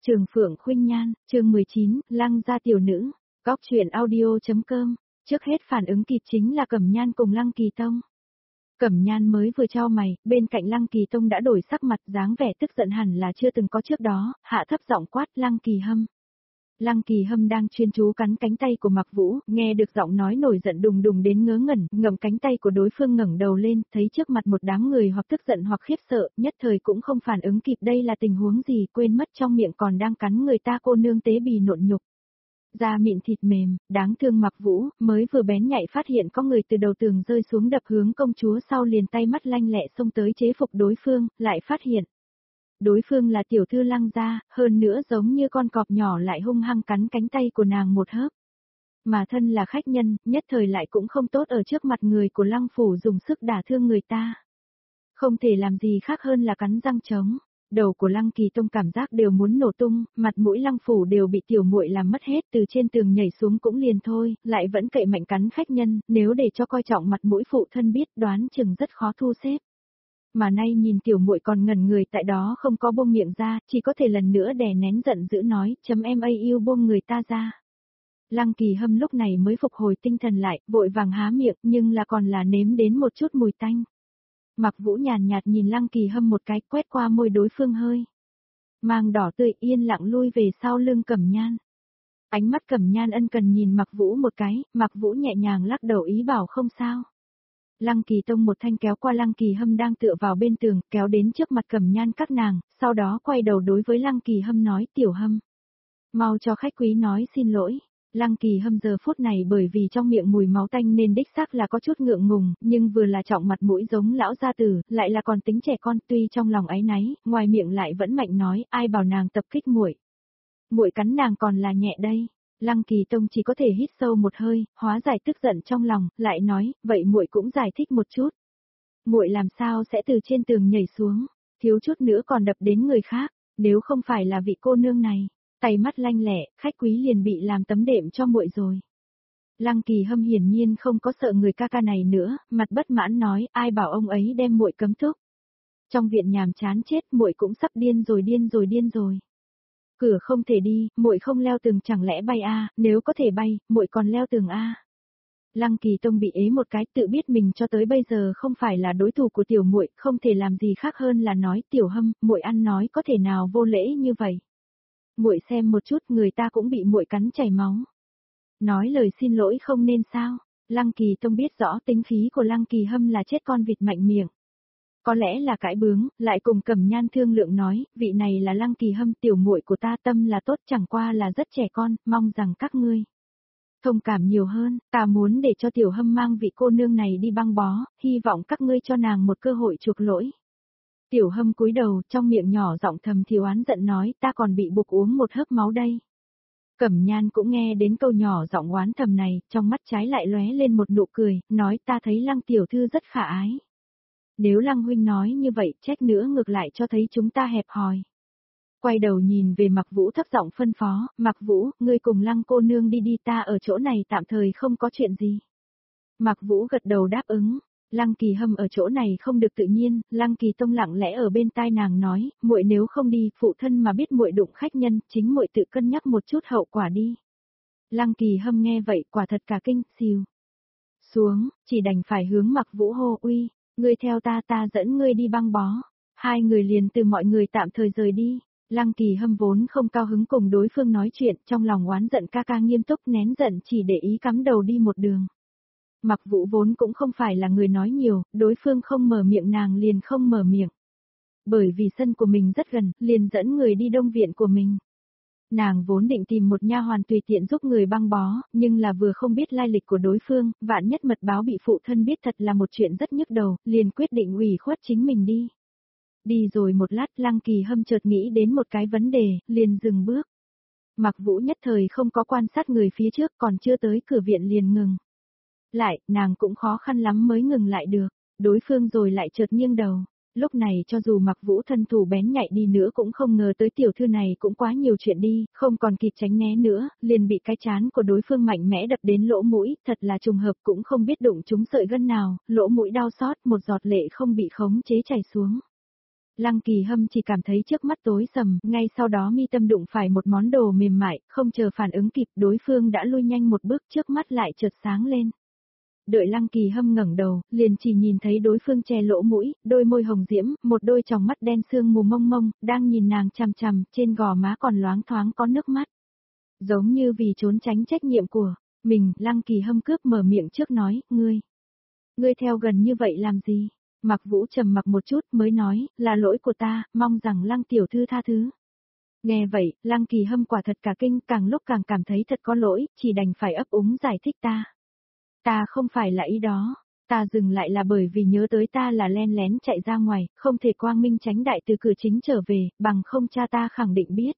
Trường Phượng Khuynh Nhan, chương 19, Lăng gia tiểu nữ, góc truyện audio.com, trước hết phản ứng kịp chính là Cẩm Nhan cùng Lăng Kỳ Tông. Cẩm Nhan mới vừa chau mày, bên cạnh Lăng Kỳ Tông đã đổi sắc mặt, dáng vẻ tức giận hẳn là chưa từng có trước đó, hạ thấp giọng quát Lăng Kỳ Hâm. Lăng Kỳ Hâm đang chuyên chú cắn cánh tay của Mạc Vũ, nghe được giọng nói nổi giận đùng đùng đến ngớ ngẩn, ngậm cánh tay của đối phương ngẩng đầu lên, thấy trước mặt một đám người hoặc tức giận hoặc khiếp sợ, nhất thời cũng không phản ứng kịp đây là tình huống gì, quên mất trong miệng còn đang cắn người ta cô nương tế bì nộn nhục. Da mịn thịt mềm, đáng thương Mạc Vũ, mới vừa bén nhạy phát hiện có người từ đầu tường rơi xuống đập hướng công chúa sau liền tay mắt lanh lẹ xông tới chế phục đối phương, lại phát hiện. Đối phương là tiểu thư Lăng gia, hơn nữa giống như con cọp nhỏ lại hung hăng cắn cánh tay của nàng một hớp. Mà thân là khách nhân, nhất thời lại cũng không tốt ở trước mặt người của Lăng phủ dùng sức đả thương người ta. Không thể làm gì khác hơn là cắn răng trống. Đầu của Lăng Kỳ Tông cảm giác đều muốn nổ tung, mặt mũi Lăng phủ đều bị tiểu muội làm mất hết, từ trên tường nhảy xuống cũng liền thôi, lại vẫn cậy mạnh cắn khách nhân, nếu để cho coi trọng mặt mũi phụ thân biết đoán chừng rất khó thu xếp. Mà nay nhìn tiểu muội còn ngẩn người tại đó không có buông miệng ra, chỉ có thể lần nữa đè nén giận dữ nói, em yêu buông người ta ra. Lăng Kỳ Hâm lúc này mới phục hồi tinh thần lại, vội vàng há miệng, nhưng là còn là nếm đến một chút mùi tanh. Mạc Vũ nhàn nhạt nhìn Lăng Kỳ Hâm một cái, quét qua môi đối phương hơi mang đỏ tươi, yên lặng lui về sau lưng Cẩm Nhan. Ánh mắt Cẩm Nhan ân cần nhìn Mạc Vũ một cái, Mạc Vũ nhẹ nhàng lắc đầu ý bảo không sao. Lăng Kỳ Tông một thanh kéo qua Lăng Kỳ Hâm đang tựa vào bên tường, kéo đến trước mặt Cẩm Nhan các nàng, sau đó quay đầu đối với Lăng Kỳ Hâm nói, tiểu Hâm, mau cho khách quý nói xin lỗi. Lăng Kỳ Hâm giờ phút này bởi vì trong miệng mùi máu tanh nên đích xác là có chút ngượng ngùng, nhưng vừa là trọng mặt mũi giống lão gia tử, lại là còn tính trẻ con, tuy trong lòng áy náy, ngoài miệng lại vẫn mạnh nói, ai bảo nàng tập kích muội. Muội cắn nàng còn là nhẹ đây. Lăng Kỳ Tông chỉ có thể hít sâu một hơi, hóa giải tức giận trong lòng, lại nói, vậy muội cũng giải thích một chút. Muội làm sao sẽ từ trên tường nhảy xuống, thiếu chút nữa còn đập đến người khác, nếu không phải là vị cô nương này, tay mắt lanh lẹ, khách quý liền bị làm tấm đệm cho muội rồi. Lăng Kỳ Hâm hiển nhiên không có sợ người ca ca này nữa, mặt bất mãn nói, ai bảo ông ấy đem muội cấm thúc. Trong viện nhàm chán chết, muội cũng sắp điên rồi. Cửa không thể đi, muội không leo tường chẳng lẽ bay a, nếu có thể bay, muội còn leo tường a. Lăng Kỳ Tông bị ế một cái, tự biết mình cho tới bây giờ không phải là đối thủ của tiểu muội, không thể làm gì khác hơn là nói, tiểu Hâm, muội ăn nói có thể nào vô lễ như vậy. Muội xem một chút, người ta cũng bị muội cắn chảy máu. Nói lời xin lỗi không nên sao? Lăng Kỳ Tông biết rõ tính khí của Lăng Kỳ Hâm là chết con vịt mạnh miệng. Có lẽ là cãi bướng, lại cùng Cẩm Nhan thương lượng nói, vị này là Lăng Kỳ Hâm, tiểu muội của ta, tâm là tốt, chẳng qua là rất trẻ con, mong rằng các ngươi thông cảm nhiều hơn, ta muốn để cho tiểu Hâm mang vị cô nương này đi băng bó, hy vọng các ngươi cho nàng một cơ hội chuộc lỗi. Tiểu Hâm cúi đầu, trong miệng nhỏ giọng thầm thì oán giận nói, ta còn bị buộc uống một hớp máu đây. Cẩm Nhan cũng nghe đến câu nhỏ giọng oán thầm này, trong mắt trái lại lóe lên một nụ cười, nói ta thấy Lăng tiểu thư rất khả ái. Nếu Lăng huynh nói như vậy, trách nữa ngược lại cho thấy chúng ta hẹp hòi. Quay đầu nhìn về Mạc Vũ thấp giọng phân phó, Mạc Vũ, ngươi cùng Lăng cô nương đi, ta ở chỗ này tạm thời không có chuyện gì. Mạc Vũ gật đầu đáp ứng. Lăng Kỳ Hâm ở chỗ này không được tự nhiên, Lăng Kỳ Tông lặng lẽ ở bên tai nàng nói, muội nếu không đi, phụ thân mà biết muội đụng khách nhân, chính muội tự cân nhắc một chút hậu quả đi. Lăng Kỳ Hâm nghe vậy, quả thật cả kinh, xìu xuống, chỉ đành phải hướng Mạc Vũ hô, uy, ngươi theo ta dẫn ngươi đi băng bó. Hai người liền từ mọi người tạm thời rời đi. Lăng Kỳ Hâm vốn không cao hứng cùng đối phương nói chuyện, trong lòng oán giận ca ca nghiêm túc nén giận chỉ để ý cắm đầu đi một đường. Mạc Vũ vốn cũng không phải là người nói nhiều, đối phương không mở miệng nàng liền không mở miệng. Bởi vì sân của mình rất gần, liền dẫn người đi đông viện của mình. Nàng vốn định tìm một nha hoàn tùy tiện giúp người băng bó, nhưng là vừa không biết lai lịch của đối phương, vạn nhất mật báo bị phụ thân biết thật là một chuyện rất nhức đầu, liền quyết định ủy khuất chính mình đi. Đi rồi một lát, Lăng Kỳ Hâm chợt nghĩ đến một cái vấn đề, liền dừng bước. Mạc Vũ nhất thời không có quan sát người phía trước, còn chưa tới cửa viện liền ngừng. Lại, nàng cũng khó khăn lắm mới ngừng lại được, đối phương rồi lại chợt nghiêng đầu. Lúc này cho dù Mạc Vũ thân thủ bén nhạy đi nữa cũng không ngờ tới tiểu thư này cũng quá nhiều chuyện đi, không còn kịp tránh né nữa, liền bị cái chán của đối phương mạnh mẽ đập đến lỗ mũi, thật là trùng hợp cũng không biết đụng trúng sợi gân nào, lỗ mũi đau xót, một giọt lệ không bị khống chế chảy xuống. Lăng Kỳ Hâm chỉ cảm thấy trước mắt tối sầm, ngay sau đó mi tâm đụng phải một món đồ mềm mại, không chờ phản ứng kịp đối phương đã lui nhanh một bước trước mắt lại chợt sáng lên. Đợi Lăng Kỳ Hâm ngẩng đầu, liền chỉ nhìn thấy đối phương che lỗ mũi, đôi môi hồng diễm, một đôi tròng mắt đen sương mù mông mông, đang nhìn nàng chằm chằm, trên gò má còn loáng thoáng có nước mắt. Giống như vì trốn tránh trách nhiệm của mình, Lăng Kỳ Hâm cướp mở miệng trước nói, ngươi theo gần như vậy làm gì? Mặc Vũ trầm mặc một chút mới nói, là lỗi của ta, mong rằng Lăng tiểu thư tha thứ. Nghe vậy, Lăng Kỳ Hâm quả thật cả kinh, càng lúc càng cảm thấy thật có lỗi, chỉ đành phải ấp úng giải thích ta. Ta không phải là ý đó, ta dừng lại là bởi vì nhớ tới ta là len lén chạy ra ngoài, không thể quang minh tránh đại từ cửa chính trở về, bằng không cha ta khẳng định biết.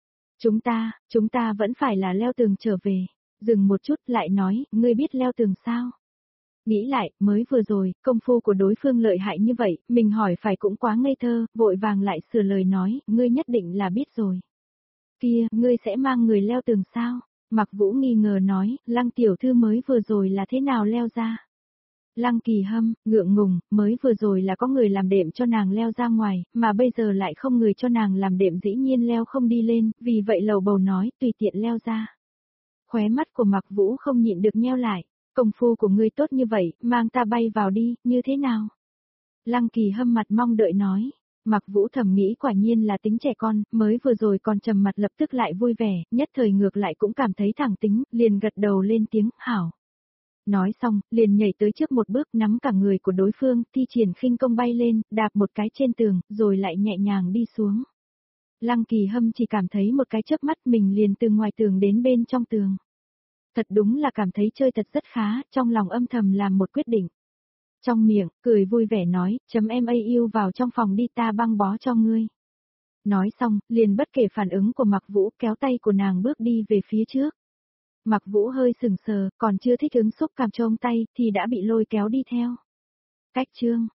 Chúng ta vẫn phải là leo tường trở về. Dừng một chút lại nói, ngươi biết leo tường sao? Nghĩ lại, mới vừa rồi, công phu của đối phương lợi hại như vậy, mình hỏi phải cũng quá ngây thơ, vội vàng lại sửa lời nói, ngươi nhất định là biết rồi. Kia, ngươi sẽ mang người leo tường sao? Mặc Vũ nghi ngờ nói, Lăng tiểu thư mới vừa rồi là thế nào leo ra? Lăng Kỳ Hâm, ngượng ngùng, mới vừa rồi là có người làm đệm cho nàng leo ra ngoài, mà bây giờ lại không người cho nàng làm đệm dĩ nhiên leo không đi lên, vì vậy lầu bầu nói, tùy tiện leo ra. Khóe mắt của Mặc Vũ không nhịn được nheo lại, công phu của ngươi tốt như vậy, mang ta bay vào đi, như thế nào? Lăng Kỳ Hâm mặt mong đợi nói. Mặc Vũ thầm nghĩ quả nhiên là tính trẻ con, mới vừa rồi còn trầm mặt lập tức lại vui vẻ, nhất thời ngược lại cũng cảm thấy thẳng tính, liền gật đầu lên tiếng, hảo. Nói xong, liền nhảy tới trước một bước nắm cả người của đối phương, thi triển khinh công bay lên, đạp một cái trên tường, rồi lại nhẹ nhàng đi xuống. Lăng Kỳ Hâm chỉ cảm thấy một cái chớp mắt mình liền từ ngoài tường đến bên trong tường. Thật đúng là cảm thấy chơi thật rất khá, trong lòng âm thầm làm một quyết định. Trong miệng, cười vui vẻ nói, em yêu vào trong phòng đi ta băng bó cho ngươi. Nói xong, liền bất kể phản ứng của Mặc Vũ kéo tay của nàng bước đi về phía trước. Mặc Vũ hơi sừng sờ, còn chưa thích ứng xúc cảm trong tay thì đã bị lôi kéo đi theo. Cách chương